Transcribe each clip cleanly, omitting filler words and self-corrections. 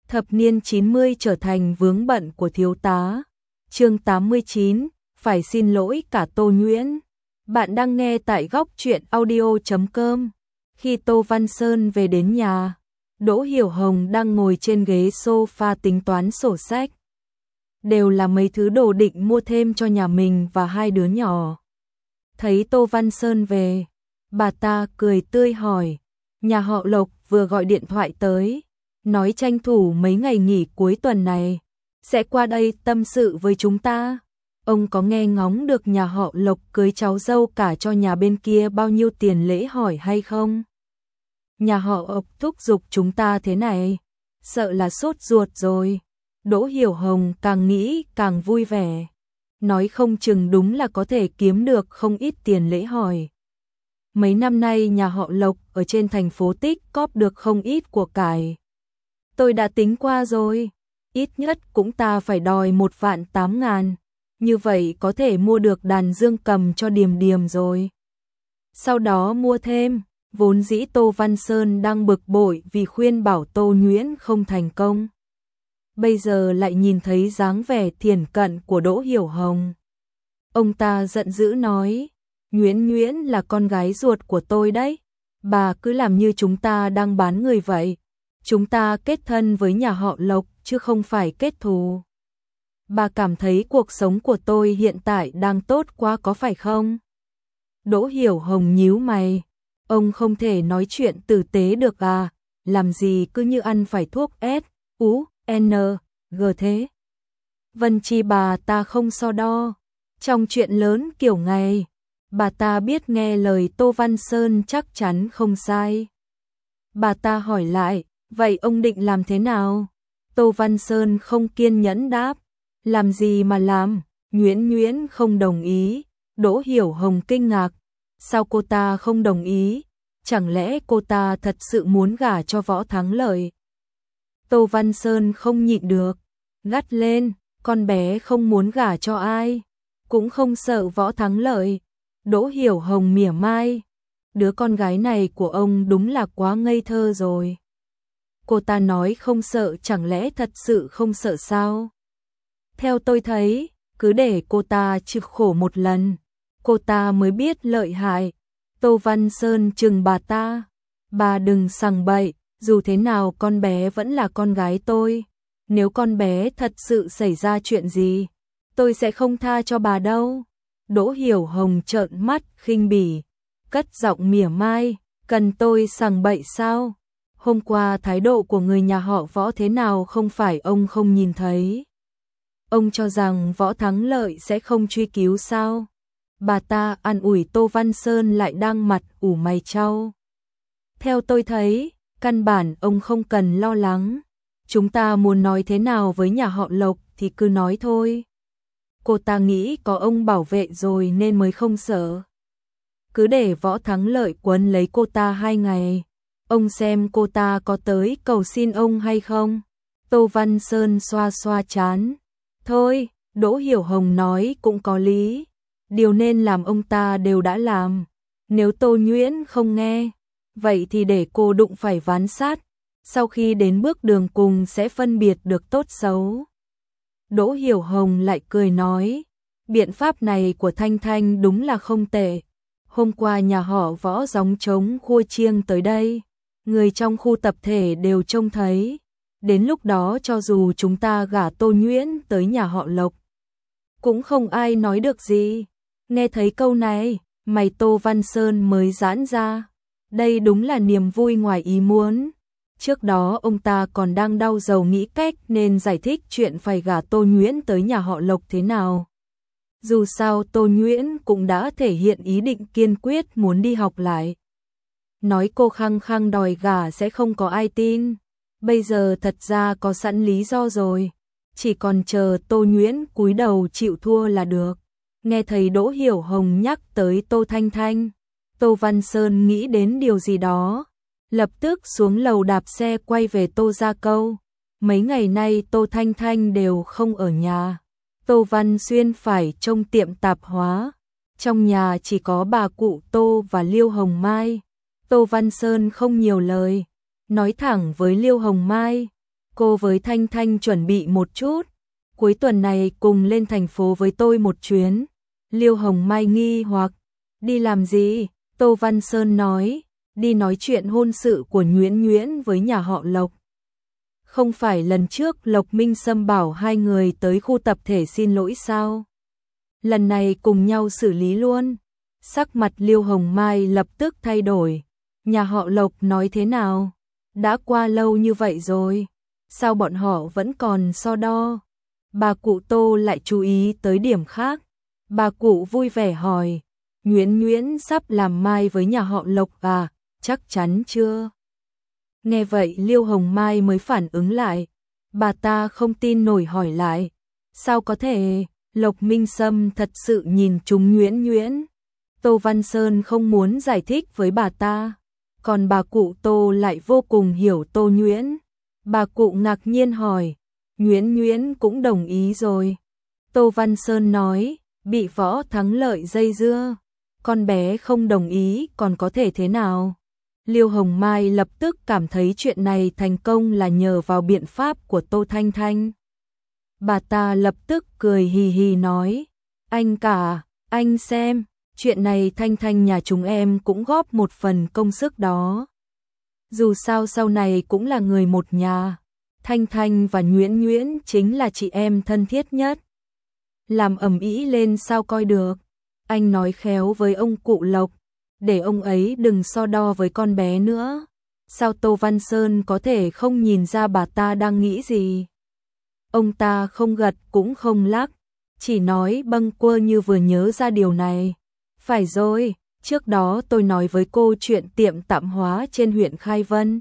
Thập niên 90 trở thành vướng bận của thiếu tá. Chương 89, phải xin lỗi cả Tô Nhuyễn. Bạn đang nghe tại góc truyện audio.com. Khi Tô Văn Sơn về đến nhà, Đỗ Hiểu Hồng đang ngồi trên ghế sofa tính toán sổ sách. Đều là mấy thứ đồ định mua thêm cho nhà mình và hai đứa nhỏ. Thấy Tô Văn Sơn về, bà ta cười tươi hỏi, nhà họ Lộc vừa gọi điện thoại tới, nói tranh thủ mấy ngày nghỉ cuối tuần này, sẽ qua đây tâm sự với chúng ta. Ông có nghe ngóng được nhà họ Lộc cưới cháu dâu cả cho nhà bên kia bao nhiêu tiền lễ hỏi hay không? Nhà họ Lộc thúc giục chúng ta thế này, sợ là sốt ruột rồi. Đỗ Hiểu Hồng càng nghĩ càng vui vẻ, nói không chừng đúng là có thể kiếm được không ít tiền lễ hỏi. Mấy năm nay nhà họ Lộc ở trên thành phố tích cóp được không ít của cải. Tôi đã tính qua rồi, ít nhất cũng ta phải đòi 1.800.000, như vậy có thể mua được đàn dương cầm cho Điềm Điềm rồi. Sau đó mua thêm, vốn dĩ Tô Văn Sơn đang bực bội vì khuyên bảo Tô Nhuyễn không thành công. Bây giờ lại nhìn thấy dáng vẻ thiển cận của Đỗ Hiểu Hồng. Ông ta giận dữ nói, Nhuyễn Nhuyễn là con gái ruột của tôi đấy, bà cứ làm như chúng ta đang bán người vậy. Chúng ta kết thân với nhà họ Lộc chứ không phải kết thù. Bà cảm thấy cuộc sống của tôi hiện tại đang tốt quá có phải không? Đỗ Hiểu Hồng nhíu mày, ông không thể nói chuyện tử tế được à, làm gì cứ như ăn phải thuốc S, U, N, G thế. Vân Chi bà ta không so đo, trong chuyện lớn kiểu này, bà ta biết nghe lời Tô Văn Sơn chắc chắn không sai. Bà ta hỏi lại, vậy ông định làm thế nào? Tô Văn Sơn không kiên nhẫn đáp, làm gì mà làm, Nhuyễn Nhuyễn không đồng ý. Đỗ Hiểu Hồng kinh ngạc, sao cô ta không đồng ý? Chẳng lẽ cô ta thật sự muốn gả cho Võ Thắng Lợi? Tô Văn Sơn không nhịn được, gắt lên, con bé không muốn gả cho ai, cũng không sợ Võ Thắng Lợi. Đỗ Hiểu Hồng mỉa mai, đứa con gái này của ông đúng là quá ngây thơ rồi. Cô ta nói không sợ chẳng lẽ thật sự không sợ sao? Theo tôi thấy, cứ để cô ta chịu khổ một lần, cô ta mới biết lợi hại. Tô Văn Sơn trừng bà ta, bà đừng sằng bậy, dù thế nào con bé vẫn là con gái tôi. Nếu con bé thật sự xảy ra chuyện gì, tôi sẽ không tha cho bà đâu. Đỗ Hiểu Hồng trợn mắt khinh bỉ, cất giọng mỉa mai, cần tôi sằng bậy sao? Hôm qua thái độ của người nhà họ Võ thế nào không phải ông không nhìn thấy? Ông cho rằng Võ Thắng Lợi sẽ không truy cứu sao? Bà ta an ủi Tô Văn Sơn lại đang mặt ủ mày chau. Theo tôi thấy, căn bản ông không cần lo lắng. Chúng ta muốn nói thế nào với nhà họ Lộc thì cứ nói thôi. Cô ta nghĩ có ông bảo vệ rồi nên mới không sợ. Cứ để Võ Thắng Lợi quấn lấy cô ta 2 ngày. Ông xem cô ta có tới cầu xin ông hay không? Tô Văn Sơn xoa xoa trán. Thôi, Đỗ Hiểu Hồng nói cũng có lý. Điều nên làm ông ta đều đã làm. Nếu Tô Nhuyễn không nghe, vậy thì để cô đụng phải ván sát. Sau khi đến bước đường cùng sẽ phân biệt được tốt xấu. Đỗ Hiểu Hồng lại cười nói, biện pháp này của Thanh Thanh đúng là không tệ. Hôm qua nhà họ Võ gióng trống khua chiêng tới đây, người trong khu tập thể đều trông thấy. Đến lúc đó cho dù chúng ta gả Tô Nhuyễn tới nhà họ Lộc, cũng không ai nói được gì. Nghe thấy câu này, mày Tô Văn Sơn mới giãn ra. Đây đúng là niềm vui ngoài ý muốn. Trước đó ông ta còn đang đau đầu nghĩ cách nên giải thích chuyện phải gả Tô Nhuyễn tới nhà họ Lộc thế nào. Dù sao Tô Nhuyễn cũng đã thể hiện ý định kiên quyết muốn đi học lại. Nói cô khăng khăng đòi gả sẽ không có ai tin. Bây giờ thật ra có sẵn lý do rồi. Chỉ còn chờ Tô Nhuyễn cúi đầu chịu thua là được. Nghe thấy Đỗ Hiểu Hồng nhắc tới Tô Thanh Thanh, Tô Văn Sơn nghĩ đến điều gì đó. Lập tức xuống lầu đạp xe quay về Tô Gia Câu. Mấy ngày nay Tô Thanh Thanh đều không ở nhà. Tô Văn Xuyên phải trông tiệm tạp hóa. Trong nhà chỉ có bà cụ Tô và Liêu Hồng Mai. Tô Văn Sơn không nhiều lời, nói thẳng với Liêu Hồng Mai, cô với Thanh Thanh chuẩn bị một chút, cuối tuần này cùng lên thành phố với tôi một chuyến. Liêu Hồng Mai nghi hoặc, đi làm gì? Tô Văn Sơn nói, đi nói chuyện hôn sự của Nhuyễn Nhuyễn với nhà họ Lộc. Không phải lần trước Lộc Minh Sâm bảo hai người tới khu tập thể xin lỗi sao? Lần này cùng nhau xử lý luôn. Sắc mặt Liêu Hồng Mai lập tức thay đổi. Nhà họ Lộc nói thế nào? Đã qua lâu như vậy rồi, sao bọn họ vẫn còn so đo? Bà cụ Tô lại chú ý tới điểm khác. Bà cụ vui vẻ hỏi, Nhuyễn Nhuyễn sắp làm mai với nhà họ Lộc à? Chắc chắn chưa? Nghe vậy Liêu Hồng Mai mới phản ứng lại. Bà ta không tin nổi hỏi lại, sao có thể? Lộc Minh Sâm thật sự nhìn trúng Nhuyễn Nhuyễn. Tô Văn Sơn không muốn giải thích với bà ta, còn bà cụ Tô lại vô cùng hiểu Tô Nhuyễn. Bà cụ ngạc nhiên hỏi, Nhuyễn Nhuyễn cũng đồng ý rồi. Tô Văn Sơn nói, bị Võ Thắng Lợi dây dưa, con bé không đồng ý còn có thể thế nào? Liêu Hồng Mai lập tức cảm thấy chuyện này thành công là nhờ vào biện pháp của Tô Thanh Thanh. Bà ta lập tức cười hì hì nói, anh cả, anh xem, chuyện này Thanh Thanh nhà chúng em cũng góp một phần công sức đó. Dù sao sau này cũng là người một nhà, Thanh Thanh và Nhuyễn Nhuyễn chính là chị em thân thiết nhất. Làm ầm ĩ lên sao coi được, anh nói khéo với ông cụ Lộc, để ông ấy đừng so đo với con bé nữa. Sao Tô Văn Sơn có thể không nhìn ra bà ta đang nghĩ gì? Ông ta không gật cũng không lắc, chỉ nói bâng quơ như vừa nhớ ra điều này. Phải rồi, trước đó tôi nói với cô chuyện tiệm tạp hóa trên huyện Khai Vân.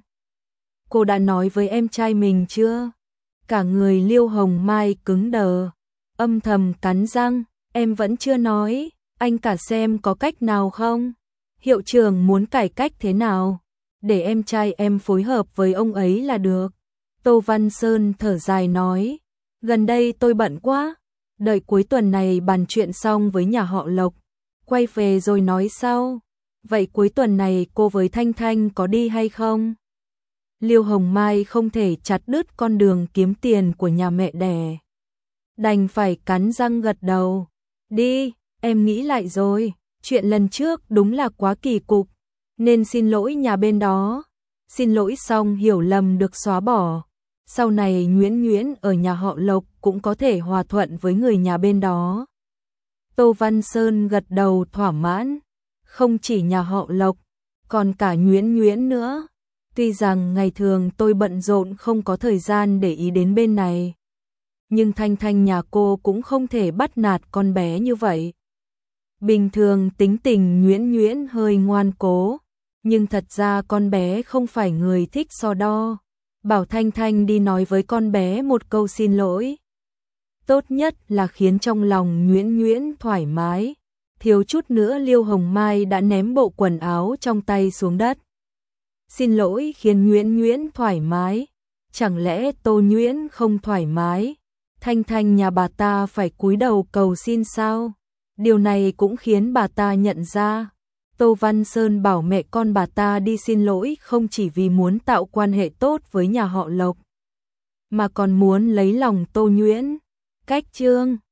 Cô đã nói với em trai mình chưa? Cả người Liêu Hồng Mai cứng đờ, âm thầm cắn răng, em vẫn chưa nói, anh cả xem có cách nào không? Hiệu trưởng muốn cải cách thế nào? Để em trai em phối hợp với ông ấy là được. Tô Văn Sơn thở dài nói, gần đây tôi bận quá, đợi cuối tuần này bàn chuyện xong với nhà họ Lộc, quay về rồi nói sau. Vậy cuối tuần này cô với Thanh Thanh có đi hay không? Liêu Hồng Mai không thể chặt đứt con đường kiếm tiền của nhà mẹ đẻ, đành phải cắn răng gật đầu. Đi, em nghĩ lại rồi, chuyện lần trước đúng là quá kỳ cục, nên xin lỗi nhà bên đó. Xin lỗi xong hiểu lầm được xóa bỏ, sau này Nhuyễn Nhuyễn ở nhà họ Lộc cũng có thể hòa thuận với người nhà bên đó. Tô Văn Sơn gật đầu thỏa mãn, không chỉ nhà họ Lộc, còn cả Nhuyễn Nhuyễn nữa. Tuy rằng ngày thường tôi bận rộn không có thời gian để ý đến bên này, nhưng Thanh Thanh nhà cô cũng không thể bắt nạt con bé như vậy. Bình thường tính tình Nhuyễn Nhuyễn hơi ngoan cố, nhưng thật ra con bé không phải người thích so đo. Bảo Thanh Thanh đi nói với con bé một câu xin lỗi. Tốt nhất là khiến trong lòng Nhuyễn Nhuyễn thoải mái. Thiếu chút nữa Liêu Hồng Mai đã ném bộ quần áo trong tay xuống đất. Xin lỗi khiến Nhuyễn Nhuyễn thoải mái, chẳng lẽ Tô Nhuyễn không thoải mái? Thanh Thanh nhà bà ta phải cúi đầu cầu xin sao? Điều này cũng khiến bà ta nhận ra. Tô Văn Sơn bảo mẹ con bà ta đi xin lỗi không chỉ vì muốn tạo quan hệ tốt với nhà họ Lộc, mà còn muốn lấy lòng Tô Nhuyễn. Cách chương